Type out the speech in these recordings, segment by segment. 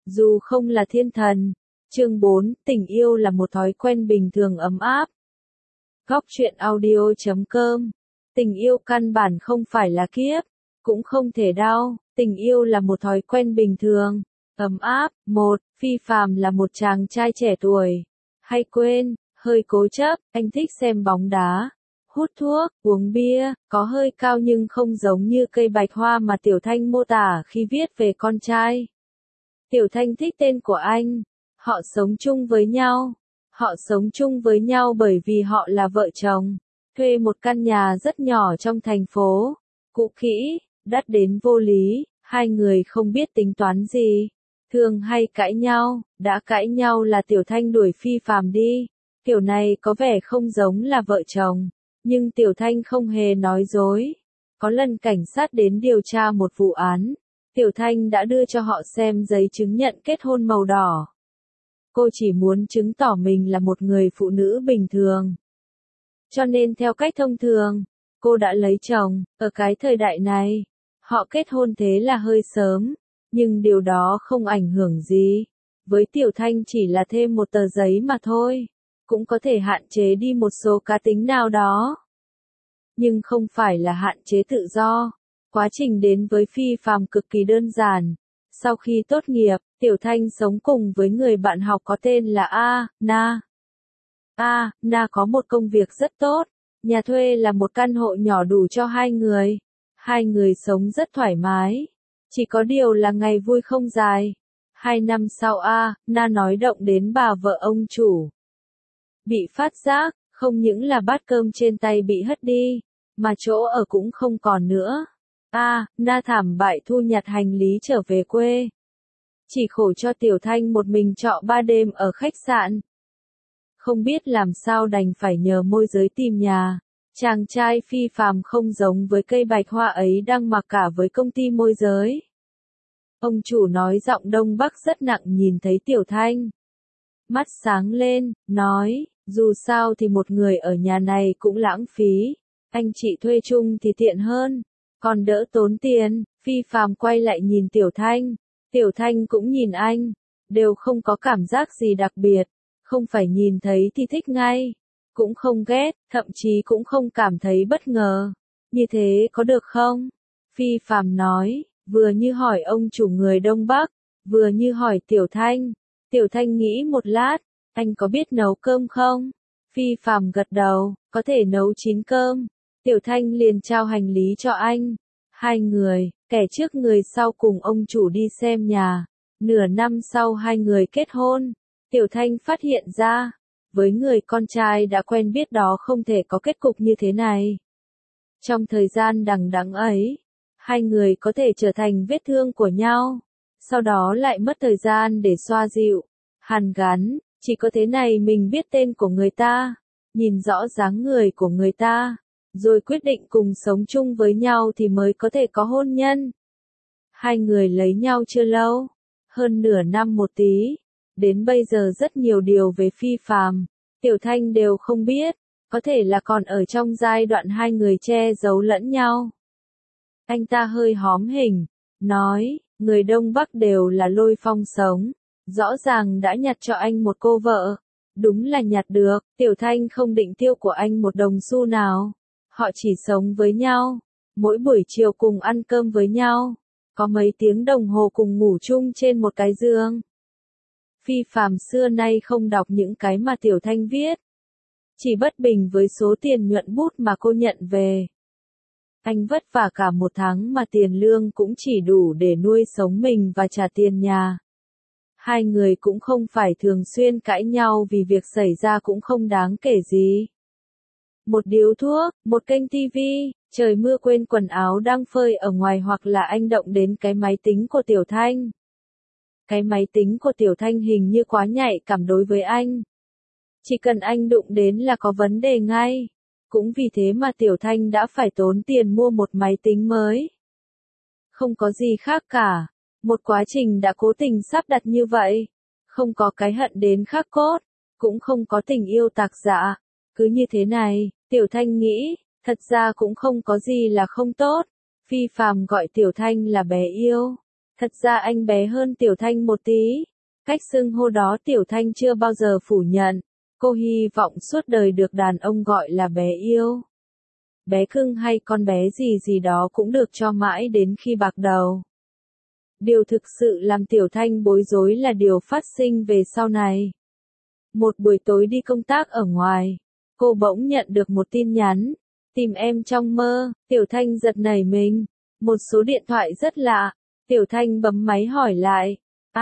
dù không là thiên thần. Chương 4, tình yêu là một thói quen bình thường ấm áp. Góc truyện audio.com. Tình yêu căn bản không phải là kiếp, cũng không thể đau, tình yêu là một thói quen bình thường, ấm áp. Phi Phàm là một chàng trai trẻ tuổi, hay quên, hơi cố chấp, anh thích xem bóng đá, hút thuốc, uống bia, có hơi cao nhưng không giống như cây bạch hoa mà Tiểu Thanh mô tả khi viết về con trai. Tiểu Thanh thích tên của anh. Họ sống chung với nhau. Họ sống chung với nhau bởi vì họ là vợ chồng, thuê một căn nhà rất nhỏ trong thành phố, cũ kỹ, đắt đến vô lý, hai người không biết tính toán gì, thường hay cãi nhau, đã cãi nhau là Tiểu Thanh đuổi Phi Phàm đi. Kiểu này có vẻ không giống là vợ chồng, nhưng Tiểu Thanh không hề nói dối. Có lần cảnh sát đến điều tra một vụ án, Tiểu Thanh đã đưa cho họ xem giấy chứng nhận kết hôn màu đỏ. Cô chỉ muốn chứng tỏ mình là một người phụ nữ bình thường. Cho nên theo cách thông thường, cô đã lấy chồng. Ở cái thời đại này, họ kết hôn thế là hơi sớm, nhưng điều đó không ảnh hưởng gì. Với Tiểu Thanh chỉ là thêm một tờ giấy mà thôi, cũng có thể hạn chế đi một số cá tính nào đó, nhưng không phải là hạn chế tự do. Quá trình đến với Phi Phàm cực kỳ đơn giản. Sau khi tốt nghiệp, Tiểu Thanh sống cùng với người bạn học có tên là Na. Na có một công việc rất tốt, nhà thuê là một căn hộ nhỏ đủ cho hai người. Hai người sống rất thoải mái, chỉ có điều là ngày vui không dài. 2 năm sau Na nói động đến bà vợ ông chủ. Bị phát giác, không những là bát cơm trên tay bị hất đi, mà chỗ ở cũng không còn nữa. Na thảm bại thu nhặt hành lý trở về quê. Chỉ khổ cho Tiểu Thanh một mình trọ 3 đêm ở khách sạn. Không biết làm sao đành phải nhờ môi giới tìm nhà. Chàng trai Phi Phàm không giống với cây bạch hoa ấy đang mặc cả với công ty môi giới. Ông chủ nói giọng Đông Bắc rất nặng nhìn thấy Tiểu Thanh. Mắt sáng lên, nói, dù sao thì một người ở nhà này cũng lãng phí. Anh chị thuê chung thì tiện hơn, còn đỡ tốn tiền. Phi Phàm quay lại nhìn Tiểu Thanh. Tiểu Thanh cũng nhìn anh, đều không có cảm giác gì đặc biệt, không phải nhìn thấy thì thích ngay, cũng không ghét, thậm chí cũng không cảm thấy bất ngờ. Như thế có được không? Phi Phàm nói, vừa như hỏi ông chủ người Đông Bắc, vừa như hỏi Tiểu Thanh. Tiểu Thanh nghĩ một lát, anh có biết nấu cơm không? Phi Phàm gật đầu, có thể nấu 9 cơm. Tiểu Thanh liền trao hành lý cho anh. Hai người, kẻ trước người sau cùng ông chủ đi xem nhà. Nửa năm sau hai người kết hôn. Tiểu Thanh phát hiện ra, với người con trai đã quen biết đó không thể có kết cục như thế này. Trong thời gian đằng đẵng ấy, hai người có thể trở thành vết thương của nhau, sau đó lại mất thời gian để xoa dịu, hàn gắn. Chỉ có thế này mình biết tên của người ta, nhìn rõ dáng người của người ta, rồi quyết định cùng sống chung với nhau thì mới có thể có hôn nhân. Hai người lấy nhau chưa lâu, hơn nửa năm một tí. Đến bây giờ rất nhiều điều về Phi Phàm, Tiểu Thanh đều không biết, có thể là còn ở trong giai đoạn hai người che giấu lẫn nhau. Anh ta hơi hóm hỉnh, nói, người Đông Bắc đều là lôi phong sống, rõ ràng đã nhặt cho anh một cô vợ. Đúng là nhặt được, Tiểu Thanh không định tiêu của anh một đồng xu nào. Họ chỉ sống với nhau, mỗi buổi chiều cùng ăn cơm với nhau, có mấy tiếng đồng hồ cùng ngủ chung trên một cái giường. Phi Phàm xưa nay không đọc những cái mà Tiểu Thanh viết, chỉ bất bình với số tiền nhuận bút mà cô nhận về. Anh vất vả cả một tháng mà tiền lương cũng chỉ đủ để nuôi sống mình và trả tiền nhà. Hai người cũng không phải thường xuyên cãi nhau vì việc xảy ra cũng không đáng kể gì. Một điếu thuốc, một kênh tivi, trời mưa quên quần áo đang phơi ở ngoài hoặc là anh động đến cái máy tính của Tiểu Thanh. Cái máy tính của Tiểu Thanh hình như quá nhạy cảm đối với anh. Chỉ cần anh đụng đến là có vấn đề ngay. Cũng vì thế mà Tiểu Thanh đã phải tốn tiền mua một máy tính mới. Không có gì khác cả. Một quá trình đã cố tình sắp đặt như vậy. Không có cái hận đến khắc cốt. Cũng không có tình yêu tạc dạ. Cứ như thế này, Tiểu Thanh nghĩ, thật ra cũng không có gì là không tốt. Phi Phàm gọi Tiểu Thanh là bé yêu. Thật ra anh bé hơn Tiểu Thanh một tí. Cách xưng hô đó Tiểu Thanh chưa bao giờ phủ nhận. Cô hy vọng suốt đời được đàn ông gọi là bé yêu. Bé cưng hay con bé gì gì đó cũng được cho mãi đến khi bạc đầu. Điều thực sự làm Tiểu Thanh bối rối là điều phát sinh về sau này. Một buổi tối đi công tác ở ngoài, cô bỗng nhận được một tin nhắn. Tìm em trong mơ, Tiểu Thanh giật nảy mình. Một số điện thoại rất lạ. Tiểu Thanh bấm máy hỏi lại.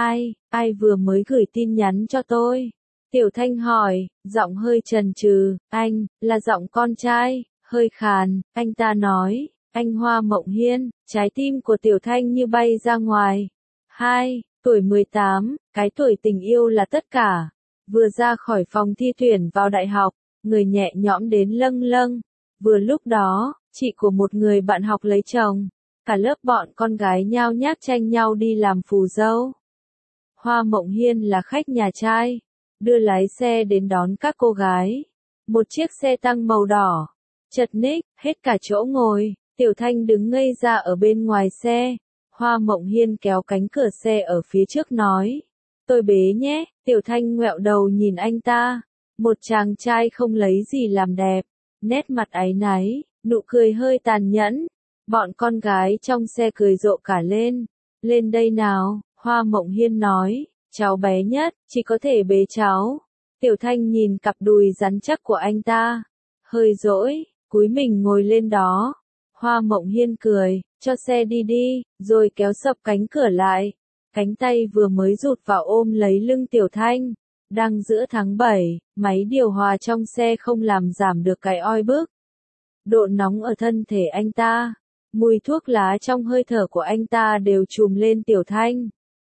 Ai vừa mới gửi tin nhắn cho tôi? Tiểu Thanh hỏi, giọng hơi chần chừ, anh, là giọng con trai, hơi khàn, anh ta nói, anh Hoa Mộng Hiên, trái tim của Tiểu Thanh như bay ra ngoài. 2, tuổi 18, cái tuổi tình yêu là tất cả. Vừa ra khỏi phòng thi tuyển vào đại học, người nhẹ nhõm đến lâng lâng. Vừa lúc đó, chị của một người bạn học lấy chồng. Cả lớp bọn con gái nhao nhác tranh nhau đi làm phù dâu. Hoa Mộng Hiên là khách nhà trai, đưa lái xe đến đón các cô gái. Một chiếc xe tăng màu đỏ, chật ních, hết cả chỗ ngồi. Tiểu Thanh đứng ngây ra ở bên ngoài xe. Hoa Mộng Hiên kéo cánh cửa xe ở phía trước nói. Tôi bế nhé. Tiểu Thanh ngoẹo đầu nhìn anh ta. Một chàng trai không lấy gì làm đẹp. Nét mặt áy náy, nụ cười hơi tàn nhẫn. Bọn con gái trong xe cười rộ cả lên. Lên đây nào, Hoa Mộng Hiên nói. Cháu bé nhất, chỉ có thể bế cháu. Tiểu Thanh nhìn cặp đùi rắn chắc của anh ta. Hơi dỗi, cúi mình ngồi lên đó. Hoa Mộng Hiên cười, cho xe đi đi, rồi kéo sập cánh cửa lại. Cánh tay vừa mới rụt vào ôm lấy lưng Tiểu Thanh. Đang giữa tháng 7, máy điều hòa trong xe không làm giảm được cái oi bức. Độ nóng ở thân thể anh ta, mùi thuốc lá trong hơi thở của anh ta đều trùm lên Tiểu Thanh.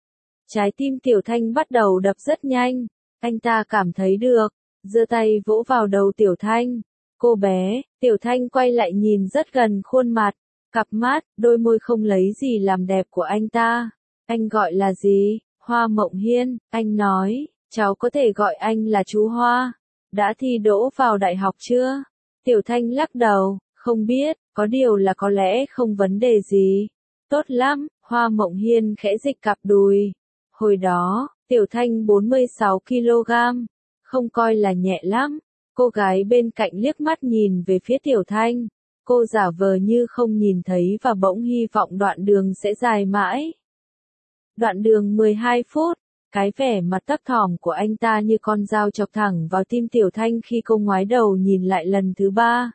Trái tim Tiểu Thanh bắt đầu đập rất nhanh, anh ta cảm thấy được, giơ tay vỗ vào đầu Tiểu Thanh. Cô bé, Tiểu Thanh quay lại nhìn rất gần khuôn mặt, cặp mắt, đôi môi không lấy gì làm đẹp của anh ta. Anh gọi là gì? Hoa Mộng Hiên, anh nói, cháu có thể gọi anh là chú Hoa. Đã thi đỗ vào đại học chưa? Tiểu Thanh lắc đầu, không biết, có điều là có lẽ không vấn đề gì. Tốt lắm, Hoa Mộng Hiên khẽ dịch cặp đùi. Hồi đó, Tiểu Thanh 46 kg, không coi là nhẹ lắm. Cô gái bên cạnh liếc mắt nhìn về phía Tiểu Thanh. Cô giả vờ như không nhìn thấy và bỗng hy vọng đoạn đường sẽ dài mãi. Đoạn đường 12 phút, cái vẻ mặt thấp thỏm của anh ta như con dao chọc thẳng vào tim Tiểu Thanh khi cô ngoái đầu nhìn lại lần thứ 3.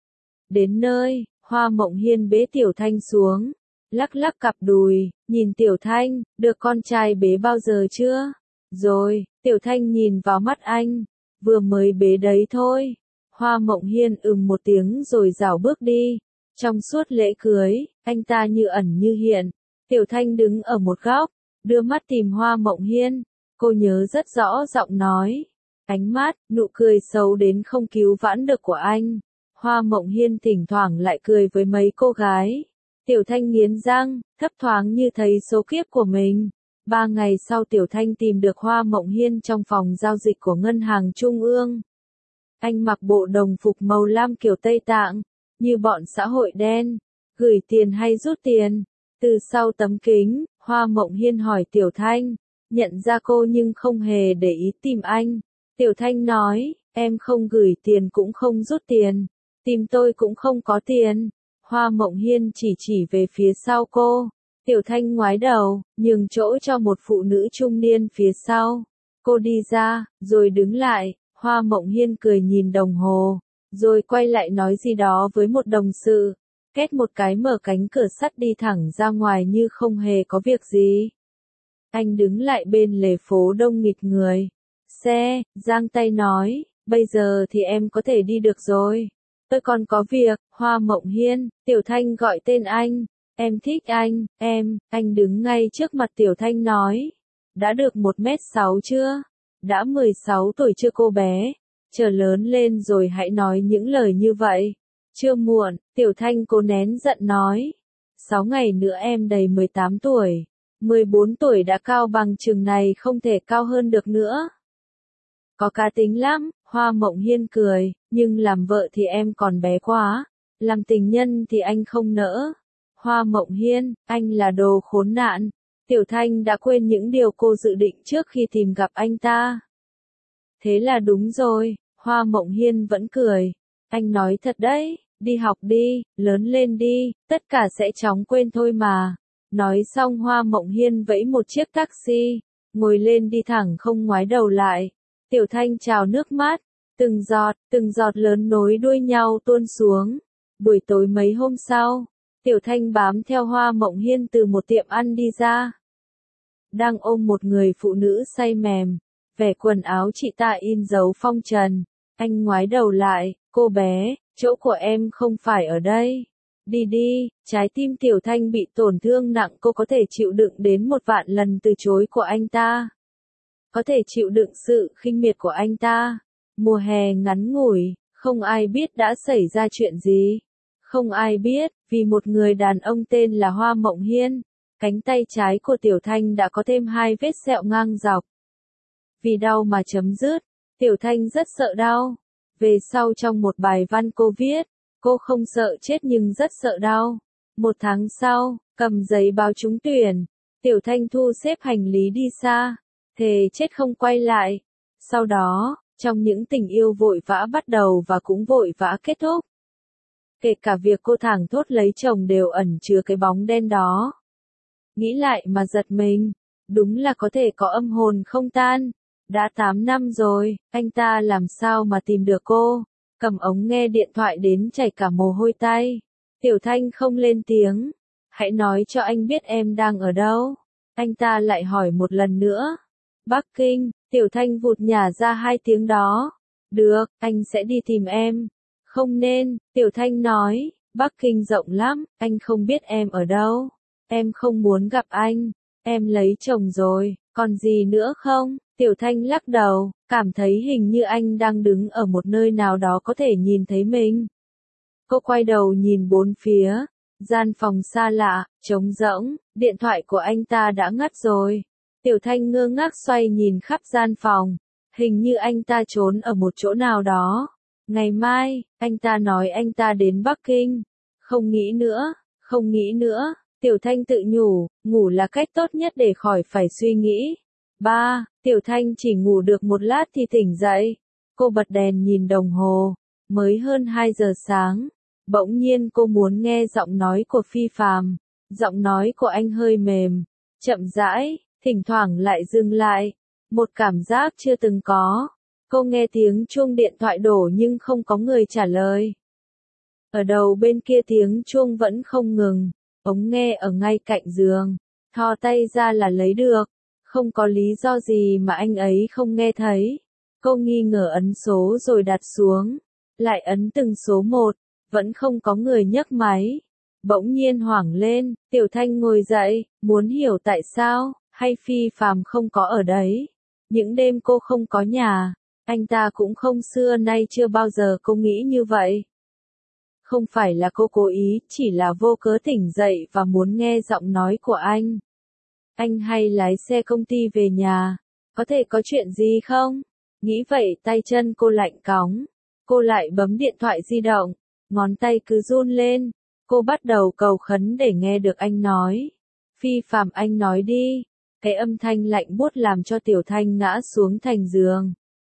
Đến nơi, Hoa Mộng Hiên bế Tiểu Thanh xuống, lắc lắc cặp đùi, nhìn Tiểu Thanh, được con trai bế bao giờ chưa? Rồi, Tiểu Thanh nhìn vào mắt anh, vừa mới bế đấy thôi. Hoa Mộng Hiên một tiếng rồi rảo bước đi. Trong suốt lễ cưới, anh ta như ẩn như hiện. Tiểu Thanh đứng ở một góc, đưa mắt tìm Hoa Mộng Hiên. Cô nhớ rất rõ giọng nói, ánh mắt, nụ cười xấu đến không cứu vãn được của anh. Hoa Mộng Hiên thỉnh thoảng lại cười với mấy cô gái. Tiểu Thanh nghiến răng, thấp thoáng như thấy số kiếp của mình. 3 ngày sau Tiểu Thanh tìm được Hoa Mộng Hiên trong phòng giao dịch của Ngân hàng Trung ương. Anh mặc bộ đồng phục màu lam kiểu Tây Tạng, như bọn xã hội đen, gửi tiền hay rút tiền. Từ sau tấm kính, Hoa Mộng Hiên hỏi Tiểu Thanh, nhận ra cô nhưng không hề để ý tìm anh. Tiểu Thanh nói, em không gửi tiền cũng không rút tiền, tìm tôi cũng không có tiền. Hoa Mộng Hiên chỉ về phía sau cô. Tiểu Thanh ngoái đầu, nhường chỗ cho một phụ nữ trung niên phía sau. Cô đi ra, rồi đứng lại. Hoa Mộng Hiên cười nhìn đồng hồ, rồi quay lại nói gì đó với một đồng sự. Két một cái mở cánh cửa sắt đi thẳng ra ngoài như không hề có việc gì. Anh đứng lại bên lề phố đông nghịt người. Xe, giang tay nói, bây giờ thì em có thể đi được rồi. Tôi còn có việc. Hoa Mộng Hiên, Tiểu Thanh gọi tên anh. Em thích anh đứng ngay trước mặt Tiểu Thanh nói. Đã được 1m6 chưa? Đã 16 tuổi chưa cô bé? Chờ lớn lên rồi hãy nói những lời như vậy. Chưa muộn, Tiểu Thanh cố nén giận nói. 6 ngày nữa em đầy 18 tuổi. 14 tuổi đã cao bằng chừng này không thể cao hơn được nữa. Có cá tính lắm, Hoa Mộng Hiên cười, nhưng làm vợ thì em còn bé quá. Làm tình nhân thì anh không nỡ. Hoa Mộng Hiên, anh là đồ khốn nạn. Tiểu Thanh đã quên những điều cô dự định trước khi tìm gặp anh ta. Thế là đúng rồi, Hoa Mộng Hiên vẫn cười. Anh nói thật đấy, đi học đi, lớn lên đi, tất cả sẽ chóng quên thôi mà. Nói xong Hoa Mộng Hiên vẫy một chiếc taxi, ngồi lên đi thẳng không ngoái đầu lại. Tiểu Thanh trào nước mắt, từng giọt lớn nối đuôi nhau tuôn xuống. Buổi tối mấy hôm sau, Tiểu Thanh bám theo Hoa Mộng Hiên từ một tiệm ăn đi ra. Đang ôm một người phụ nữ say mềm, vẻ quần áo chị ta in dấu phong trần. Anh ngoái đầu lại, cô bé, chỗ của em không phải ở đây. Đi đi, trái tim Tiểu Thanh bị tổn thương nặng, cô có thể chịu đựng đến 1.000.000 lần từ chối của anh ta. Có thể chịu đựng sự khinh miệt của anh ta. Mùa hè ngắn ngủi, không ai biết đã xảy ra chuyện gì. Không ai biết, vì một người đàn ông tên là Hoa Mộng Hiên, cánh tay trái của Tiểu Thanh đã có thêm 2 vết sẹo ngang dọc. Vì đau mà chấm dứt, Tiểu Thanh rất sợ đau. Về sau trong một bài văn cô viết, cô không sợ chết nhưng rất sợ đau. 1 tháng sau, cầm giấy báo trúng tuyển, Tiểu Thanh thu xếp hành lý đi xa, thề chết không quay lại. Sau đó, trong những tình yêu vội vã bắt đầu và cũng vội vã kết thúc. Kể cả việc cô thảng thốt lấy chồng đều ẩn chứa cái bóng đen đó. Nghĩ lại mà giật mình, đúng là có thể có âm hồn không tan. Đã 8 năm rồi, anh ta làm sao mà tìm được cô? Cầm ống nghe điện thoại đến chảy cả mồ hôi tay. Tiểu Thanh không lên tiếng. Hãy nói cho anh biết em đang ở đâu. Anh ta lại hỏi một lần nữa. Bắc Kinh, Tiểu Thanh vụt nhả ra 2 tiếng đó. Được, anh sẽ đi tìm em. Không nên, Tiểu Thanh nói, Bắc Kinh rộng lắm, anh không biết em ở đâu. Em không muốn gặp anh. Em lấy chồng rồi, còn gì nữa không? Tiểu Thanh lắc đầu, cảm thấy hình như anh đang đứng ở một nơi nào đó có thể nhìn thấy mình. Cô quay đầu nhìn bốn phía, gian phòng xa lạ, trống rỗng, điện thoại của anh ta đã ngắt rồi. Tiểu Thanh ngơ ngác xoay nhìn khắp gian phòng, hình như anh ta trốn ở một chỗ nào đó. Ngày mai, anh ta nói anh ta đến Bắc Kinh. Không nghĩ nữa, không nghĩ nữa, Tiểu Thanh tự nhủ, ngủ là cách tốt nhất để khỏi phải suy nghĩ. Tiểu Thanh chỉ ngủ được 1 lát thì tỉnh dậy. Cô bật đèn nhìn đồng hồ, mới hơn 2 giờ sáng. Bỗng nhiên cô muốn nghe giọng nói của Phi Phàm. Giọng nói của anh hơi mềm, chậm rãi, thỉnh thoảng lại dừng lại. Một cảm giác chưa từng có. Cô nghe tiếng chuông điện thoại đổ nhưng không có người trả lời. Ở đầu bên kia tiếng chuông vẫn không ngừng. Ống nghe ở ngay cạnh giường. Thò tay ra là lấy được. Không có lý do gì mà anh ấy không nghe thấy. Cô nghi ngờ ấn số rồi đặt xuống. Lại ấn từng số 1. Vẫn không có người nhấc máy. Bỗng nhiên hoảng lên, Tiểu Thanh ngồi dậy, muốn hiểu tại sao, hay Phi Phàm không có ở đấy. Những đêm cô không có nhà, anh ta cũng không, xưa nay chưa bao giờ cô nghĩ như vậy. Không phải là cô cố ý, chỉ là vô cớ tỉnh dậy và muốn nghe giọng nói của anh. Anh hay lái xe công ty về nhà, có thể có chuyện gì không? Nghĩ vậy tay chân cô lạnh cóng. Cô lại bấm điện thoại di động, ngón tay cứ run lên. Cô bắt đầu cầu khấn để nghe được anh nói. Phi Phàm, anh nói đi. Cái âm thanh lạnh buốt làm cho Tiểu Thanh ngã xuống thành giường.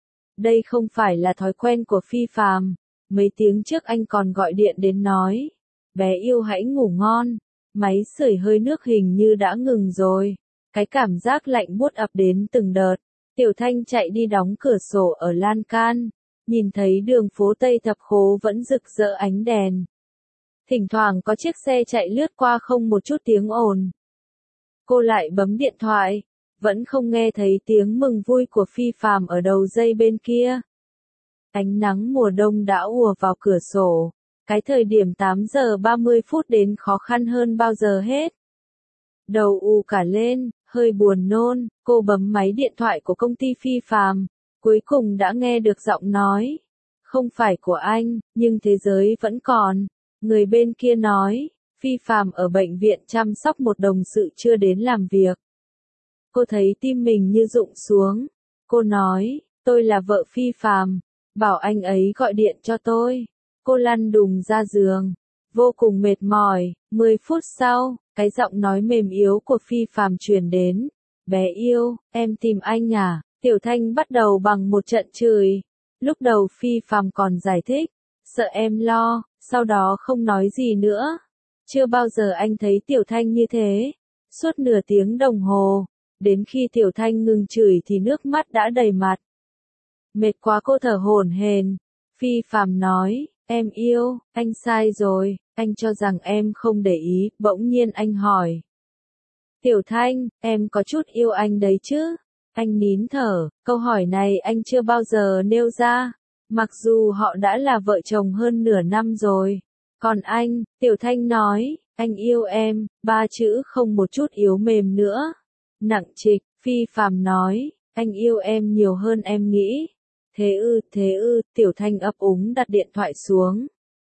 Đây không phải là thói quen của Phi Phàm. Mấy tiếng trước anh còn gọi điện đến nói, bé yêu hãy ngủ ngon. Máy sưởi hơi nước hình như đã ngừng rồi. Cái cảm giác lạnh buốt ập đến từng đợt. Tiểu Thanh chạy đi đóng cửa sổ ở lan can. Nhìn thấy đường phố Tây Thập Khố vẫn rực rỡ ánh đèn. Thỉnh thoảng có chiếc xe chạy lướt qua không một chút tiếng ồn. Cô lại bấm điện thoại, vẫn không nghe thấy tiếng mừng vui của Phi Phàm ở đầu dây bên kia. Ánh nắng mùa đông đã ùa vào cửa sổ. Cái thời điểm 8 giờ 30 phút đến khó khăn hơn bao giờ hết. Đầu ù cả lên, hơi buồn nôn, cô bấm máy điện thoại của công ty Phi Phàm, cuối cùng đã nghe được giọng nói. Không phải của anh, nhưng thế giới vẫn còn. Người bên kia nói, Phi Phàm ở bệnh viện chăm sóc một đồng sự chưa đến làm việc. Cô thấy tim mình như rụng xuống. Cô nói, tôi là vợ Phi Phàm, bảo anh ấy gọi điện cho tôi. Cô lăn đùng ra giường, vô cùng mệt mỏi. 10 phút sau, cái giọng nói mềm yếu của Phi Phàm truyền đến. Bé yêu, em tìm anh à? Tiểu Thanh bắt đầu bằng một trận chửi. Lúc đầu Phi Phàm còn giải thích, sợ em lo, sau đó không nói gì nữa. Chưa bao giờ anh thấy Tiểu Thanh như thế. Suốt nửa tiếng đồng hồ, đến khi Tiểu Thanh ngừng chửi thì nước mắt đã đầy mặt. Mệt quá cô thở hổn hển. Phi Phàm nói, em yêu, anh sai rồi, anh cho rằng em không để ý, bỗng nhiên anh hỏi. Tiểu Thanh, em có chút yêu anh đấy chứ? Anh nín thở, câu hỏi này anh chưa bao giờ nêu ra, mặc dù họ đã là vợ chồng hơn nửa năm rồi. Còn anh, Tiểu Thanh nói, anh yêu em, 3 chữ không một chút yếu mềm nữa. Nặng trịch, Phi Phàm nói, anh yêu em nhiều hơn em nghĩ. Thế ư, Tiểu Thanh ấp úng đặt điện thoại xuống.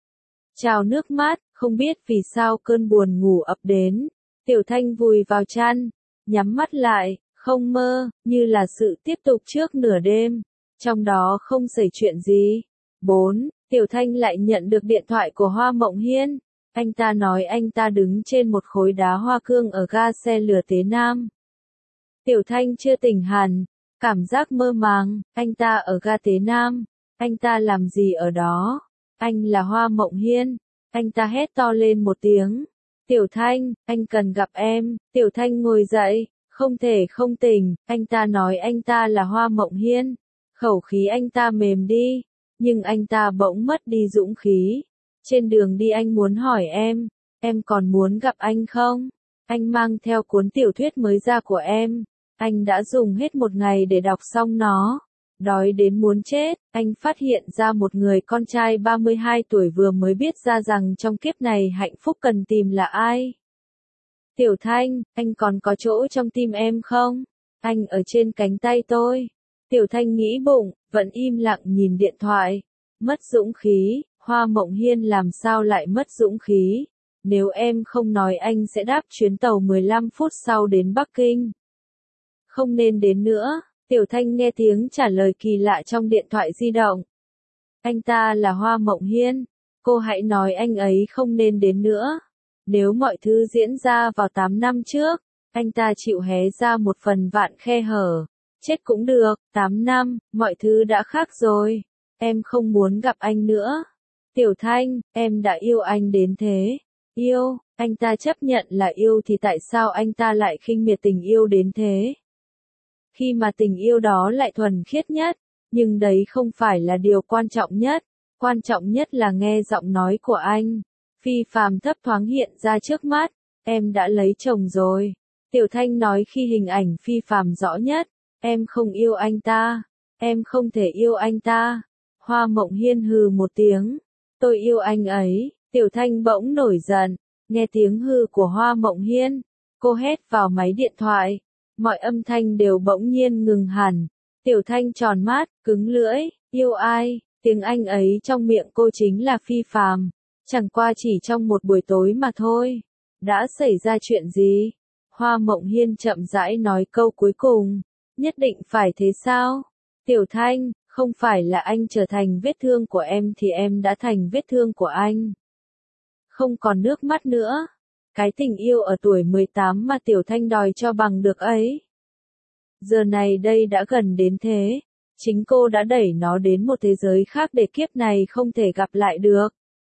Trào nước mắt, không biết vì sao cơn buồn ngủ ập đến. Tiểu Thanh vùi vào chăn, nhắm mắt lại, không mơ, như là sự tiếp tục trước nửa đêm. Trong đó không xảy chuyện gì. 4. Tiểu Thanh lại nhận được điện thoại của Hoa Mộng Hiên. Anh ta nói anh ta đứng trên một khối đá hoa cương ở ga xe lửa Tế Nam. Tiểu Thanh chưa tỉnh hẳn, cảm giác mơ màng, anh ta ở ga Tế Nam. Anh ta làm gì ở đó? Anh là Hoa Mộng Hiên. Anh ta hét to lên một tiếng. Tiểu Thanh, anh cần gặp em. Tiểu Thanh ngồi dậy, không thể không tỉnh. Anh ta nói anh ta là Hoa Mộng Hiên. Khẩu khí anh ta mềm đi, nhưng anh ta bỗng mất đi dũng khí. Trên đường đi anh muốn hỏi em còn muốn gặp anh không? Anh mang theo cuốn tiểu thuyết mới ra của em. Anh đã dùng hết một ngày để đọc xong nó. Đói đến muốn chết, anh phát hiện ra một người con trai 32 tuổi vừa mới biết ra rằng trong kiếp này hạnh phúc cần tìm là ai. Tiểu Thanh, anh còn có chỗ trong tim em không? Anh ở trên cánh tay tôi. Tiểu Thanh nghĩ bụng, vẫn im lặng nhìn điện thoại. Mất dũng khí, Hoa Mộng Hiên làm sao lại mất dũng khí? Nếu em không nói anh sẽ đáp chuyến tàu 15 phút sau đến Bắc Kinh. Không nên đến nữa. Tiểu Thanh nghe tiếng trả lời kỳ lạ trong điện thoại di động. Anh ta là Hoa Mộng Hiên. Cô hãy nói anh ấy không nên đến nữa. Nếu mọi thứ diễn ra vào 8 năm trước, anh ta chịu hé ra một phần vạn khe hở. Chết cũng được, 8 năm, mọi thứ đã khác rồi. Em không muốn gặp anh nữa. Tiểu Thanh, em đã yêu anh đến thế. Yêu, anh ta chấp nhận là yêu thì tại sao anh ta lại khinh miệt tình yêu đến thế? Khi mà tình yêu đó lại thuần khiết nhất, nhưng đấy không phải là điều quan trọng nhất. Quan trọng nhất là nghe giọng nói của anh. Phi Phàm thấp thoáng hiện ra trước mắt. Em đã lấy chồng rồi. Tiểu Thanh nói khi hình ảnh Phi Phàm rõ nhất. Em không yêu anh ta. Em không thể yêu anh ta. Hoa Mộng Hiên hừ một tiếng. Tôi yêu anh ấy. Tiểu Thanh bỗng nổi giận. Nghe tiếng hừ của Hoa Mộng Hiên. Cô hét vào máy điện thoại. Mọi âm thanh đều bỗng nhiên ngừng hẳn. Tiểu Thanh tròn mắt, cứng lưỡi. Yêu ai? Tiếng Anh ấy trong miệng cô chính là Phi Phàm. Chẳng qua chỉ trong một buổi tối mà thôi. Đã xảy ra chuyện gì? Hoa Mộng Hiên chậm rãi nói câu cuối cùng. Nhất định phải thế sao? Tiểu Thanh, không phải là anh trở thành vết thương của em thì em đã thành vết thương của anh. Không còn nước mắt nữa. Cái tình yêu ở tuổi 18 mà Tiểu Thanh đòi cho bằng được ấy. Giờ này đây đã gần đến thế. Chính cô đã đẩy nó đến một thế giới khác để kiếp này không thể gặp lại được.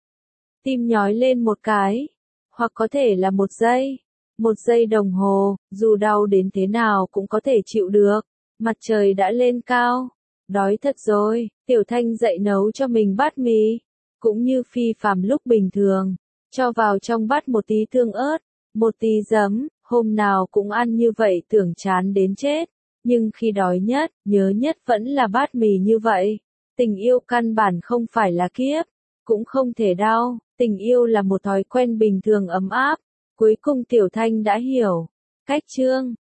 Tim nhói lên một cái. Hoặc có thể là một giây. Một giây đồng hồ, dù đau đến thế nào cũng có thể chịu được. Mặt trời đã lên cao. Đói thật rồi, Tiểu Thanh dậy nấu cho mình bát mì. Cũng như Phi Phàm lúc bình thường. Cho vào trong bát một tí tương ớt, một tí giấm, hôm nào cũng ăn như vậy tưởng chán đến chết. Nhưng khi đói nhất, nhớ nhất vẫn là bát mì như vậy. Tình yêu căn bản không phải là kiếp, cũng không thể đau. Tình yêu là một thói quen bình thường ấm áp. Cuối cùng Tiểu Thanh đã hiểu. Cách chương